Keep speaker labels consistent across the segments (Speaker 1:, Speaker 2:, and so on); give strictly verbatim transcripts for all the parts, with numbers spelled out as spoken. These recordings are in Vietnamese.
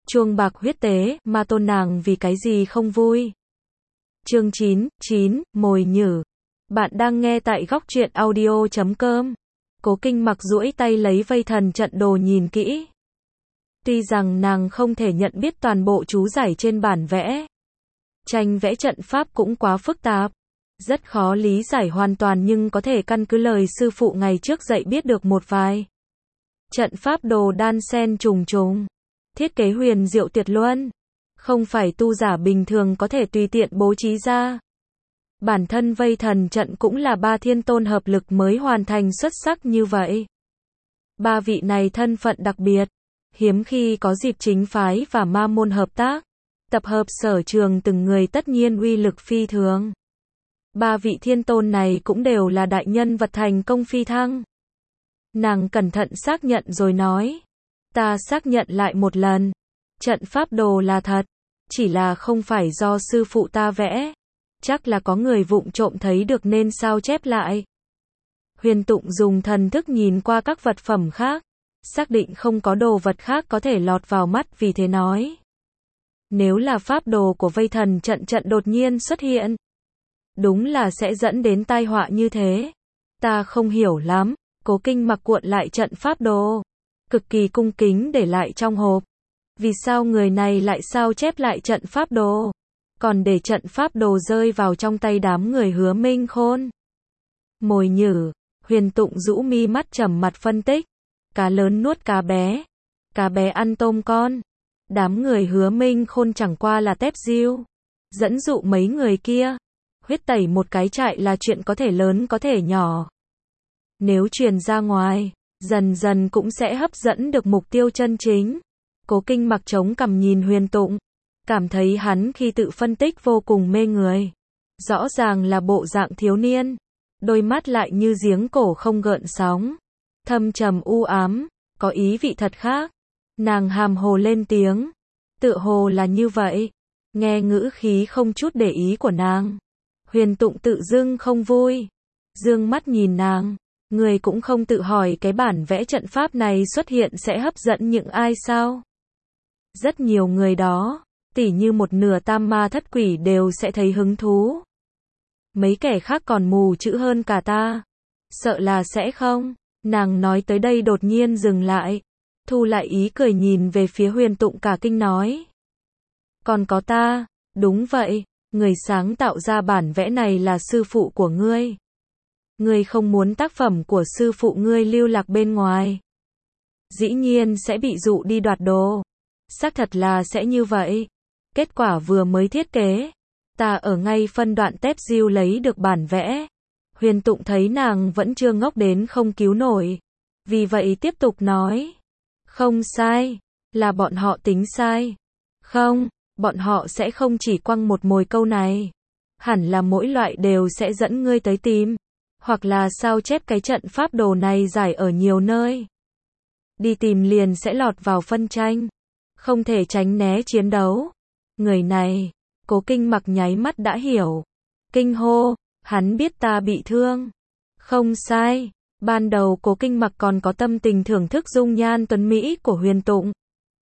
Speaker 1: chuông bạc huyết tế, ma tôn nàng vì cái gì không vui. Chương chín, chín, mồi nhử. Bạn đang nghe tại góc truyện audio chấm com. Cố Kinh Mặc duỗi tay lấy vây thần trận đồ nhìn kỹ. Tuy rằng nàng không thể nhận biết toàn bộ chú giải trên bản vẽ. Tranh vẽ trận pháp cũng quá phức tạp. Rất khó lý giải hoàn toàn, nhưng có thể căn cứ lời sư phụ ngày trước dạy biết được một vài. Trận pháp đồ đan xen trùng trùng. Thiết kế huyền diệu tuyệt luân. Không phải tu giả bình thường có thể tùy tiện bố trí ra. Bản thân vây thần trận cũng là ba thiên tôn hợp lực mới hoàn thành xuất sắc như vậy. Ba vị này thân phận đặc biệt. Hiếm khi có dịp chính phái và ma môn hợp tác. Tập hợp sở trường từng người tất nhiên uy lực phi thường. Ba vị thiên tôn này cũng đều là đại nhân vật thành công phi thăng. Nàng cẩn thận xác nhận rồi nói. Ta xác nhận lại một lần. Trận pháp đồ là thật. Chỉ là không phải do sư phụ ta vẽ. Chắc là có người vụng trộm thấy được nên sao chép lại. Huyền Tụng dùng thần thức nhìn qua các vật phẩm khác. Xác định không có đồ vật khác có thể lọt vào mắt, vì thế nói. Nếu là pháp đồ của vây thần trận trận đột nhiên xuất hiện. Đúng là sẽ dẫn đến tai họa như thế. Ta không hiểu lắm. Cố Kinh Mặc cuộn lại trận pháp đồ. Cực kỳ cung kính để lại trong hộp. Vì sao người này lại sao chép lại trận pháp đồ? Còn để trận pháp đồ rơi vào trong tay đám người Hứa Minh Khôn. Mồi nhử. Huyền Tụng rũ mi mắt trầm mặt phân tích. Cá lớn nuốt cá bé. Cá bé ăn tôm con. Đám người Hứa Minh Khôn chẳng qua là tép diêu. Dẫn dụ mấy người kia. Huyết tẩy một cái trại là chuyện có thể lớn có thể nhỏ. Nếu truyền ra ngoài, dần dần cũng sẽ hấp dẫn được mục tiêu chân chính. Cố Kinh Mặc chống cằm nhìn Huyền Tụng. Cảm thấy hắn khi tự phân tích vô cùng mê người. Rõ ràng là bộ dạng thiếu niên. Đôi mắt lại như giếng cổ không gợn sóng. Thâm trầm u ám, có ý vị thật khác. Nàng hàm hồ lên tiếng. Tựa hồ là như vậy. Nghe ngữ khí không chút để ý của nàng. Huyền Tụng tự dưng không vui. Dương mắt nhìn nàng. Người cũng không tự hỏi cái bản vẽ trận pháp này xuất hiện sẽ hấp dẫn những ai sao? Rất nhiều người đó, tỉ như một nửa tam ma thất quỷ đều sẽ thấy hứng thú. Mấy kẻ khác còn mù chữ hơn cả ta. Sợ là sẽ không. Nàng nói tới đây đột nhiên dừng lại. Thu lại ý cười nhìn về phía Huyền Tụng cả kinh nói. Còn có ta, đúng vậy, người sáng tạo ra bản vẽ này là sư phụ của ngươi. Ngươi không muốn tác phẩm của sư phụ ngươi lưu lạc bên ngoài. Dĩ nhiên sẽ bị dụ đi đoạt đồ. Xác thật là sẽ như vậy. Kết quả vừa mới thiết kế. Ta ở ngay phân đoạn tép diêu lấy được bản vẽ. Huyền Tụng thấy nàng vẫn chưa ngốc đến không cứu nổi. Vì vậy tiếp tục nói. Không sai. Là bọn họ tính sai. Không, bọn họ sẽ không chỉ quăng một mồi câu này. Hẳn là mỗi loại đều sẽ dẫn ngươi tới tìm. Hoặc là sao chép cái trận pháp đồ này giải ở nhiều nơi. Đi tìm liền sẽ lọt vào phân tranh. Không thể tránh né chiến đấu. Người này, Cố Kinh Mặc nháy mắt đã hiểu. Kinh hô, hắn biết ta bị thương. Không sai, ban đầu Cố Kinh Mặc còn có tâm tình thưởng thức dung nhan tuấn mỹ của Huyền Tụng.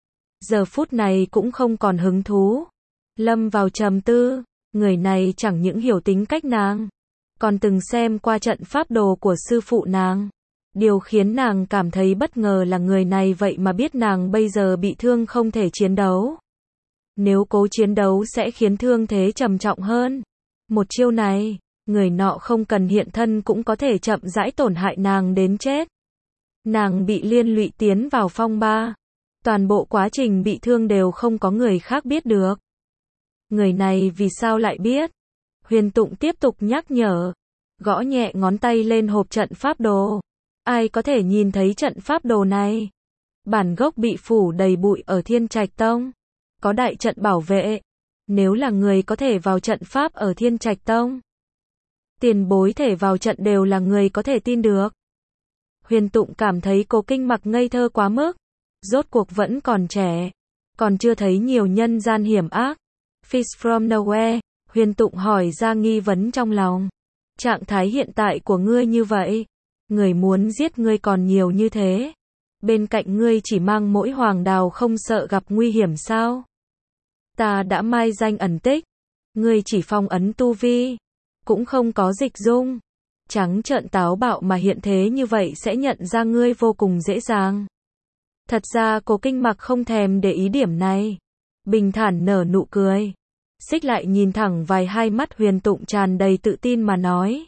Speaker 1: Giờ phút này cũng không còn hứng thú. Lâm vào trầm tư, người này chẳng những hiểu tính cách nàng. Còn từng xem qua trận pháp đồ của sư phụ nàng. Điều khiến nàng cảm thấy bất ngờ là người này vậy mà biết nàng bây giờ bị thương không thể chiến đấu. Nếu cố chiến đấu sẽ khiến thương thế trầm trọng hơn. Một chiêu này, người nọ không cần hiện thân cũng có thể chậm rãi tổn hại nàng đến chết. Nàng bị liên lụy tiến vào phong ba. Toàn bộ quá trình bị thương đều không có người khác biết được. Người này vì sao lại biết? Huyền Tụng tiếp tục nhắc nhở. Gõ nhẹ ngón tay lên hộp trận pháp đồ. Ai có thể nhìn thấy trận pháp đồ này? Bản gốc bị phủ đầy bụi ở Thiên Trạch Tông. Có đại trận bảo vệ. Nếu là người có thể vào trận pháp ở Thiên Trạch Tông. Tiền bối thể vào trận đều là người có thể tin được. Huyền Tụng cảm thấy Cố Kinh Mặc ngây thơ quá mức. Rốt cuộc vẫn còn trẻ. Còn chưa thấy nhiều nhân gian hiểm ác. Fish from nowhere. Huyền Tụng hỏi ra nghi vấn trong lòng. Trạng thái hiện tại của ngươi như vậy. Người muốn giết ngươi còn nhiều như thế. Bên cạnh ngươi chỉ mang mỗi hoàng đào không sợ gặp nguy hiểm sao? Ta đã mai danh ẩn tích, ngươi chỉ phong ấn tu vi, cũng không có dịch dung. Trắng trợn táo bạo mà hiện thế như vậy sẽ nhận ra ngươi vô cùng dễ dàng. Thật ra Cố Kinh Mặc không thèm để ý điểm này. Bình thản nở nụ cười. Xích lại nhìn thẳng vài hai mắt Huyền Tụng tràn đầy tự tin mà nói.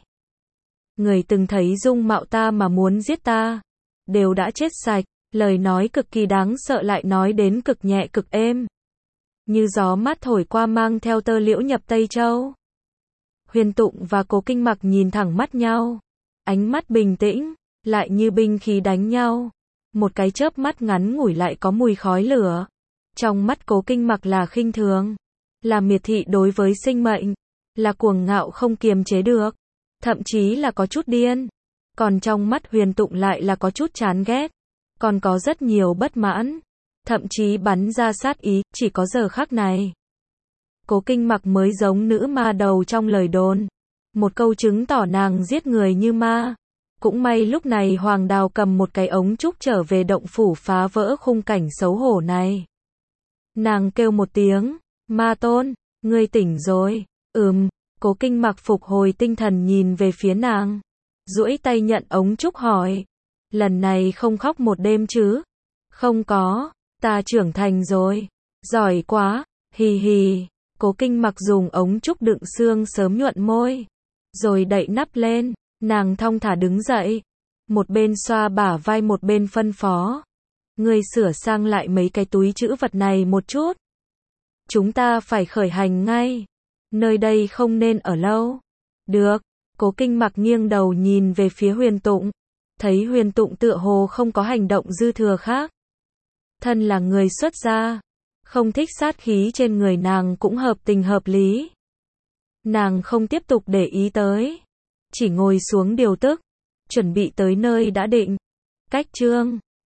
Speaker 1: Người từng thấy dung mạo ta mà muốn giết ta, đều đã chết sạch. Lời nói cực kỳ đáng sợ lại nói đến cực nhẹ cực êm. Như gió mát thổi qua mang theo tơ liễu nhập Tây Châu. Huyền Tụng và Cố Kinh Mặc nhìn thẳng mắt nhau. Ánh mắt bình tĩnh, lại như binh khí đánh nhau. Một cái chớp mắt ngắn ngủi lại có mùi khói lửa. Trong mắt Cố Kinh Mặc là khinh thường, là miệt thị đối với sinh mệnh, là cuồng ngạo không kiềm chế được, thậm chí là có chút điên. Còn trong mắt Huyền Tụng lại là có chút chán ghét, còn có rất nhiều bất mãn, thậm chí bắn ra sát ý. Chỉ có giờ khắc này, Cố Kinh Mặc mới giống nữ ma đầu trong lời đồn. Một câu chứng tỏ nàng giết người như ma. Cũng may lúc này Hoàng Đào cầm một cái ống trúc trở về động phủ phá vỡ khung cảnh xấu hổ này. Nàng kêu một tiếng, Ma Tôn, ngươi tỉnh rồi. Ừm, Cố Kinh Mặc phục hồi tinh thần nhìn về phía nàng. Duỗi tay nhận ống trúc hỏi. Lần này không khóc một đêm chứ? Không có, ta trưởng thành rồi. Giỏi quá, hì hì. Cố Kinh Mặc dùng ống trúc đựng xương sớm nhuận môi. Rồi đậy nắp lên, nàng thong thả đứng dậy. Một bên xoa bả vai một bên phân phó. Ngươi sửa sang lại mấy cái túi trữ vật này một chút. Chúng ta phải khởi hành ngay. Nơi đây không nên ở lâu. Được, Cố Kinh Mặc nghiêng đầu nhìn về phía Huyền Tụng. Thấy Huyền Tụng tựa hồ không có hành động dư thừa khác. Thân là người xuất gia, không thích sát khí trên người nàng cũng hợp tình hợp lý. Nàng không tiếp tục để ý tới, chỉ ngồi xuống điều tức, chuẩn bị tới nơi đã định. Cách chương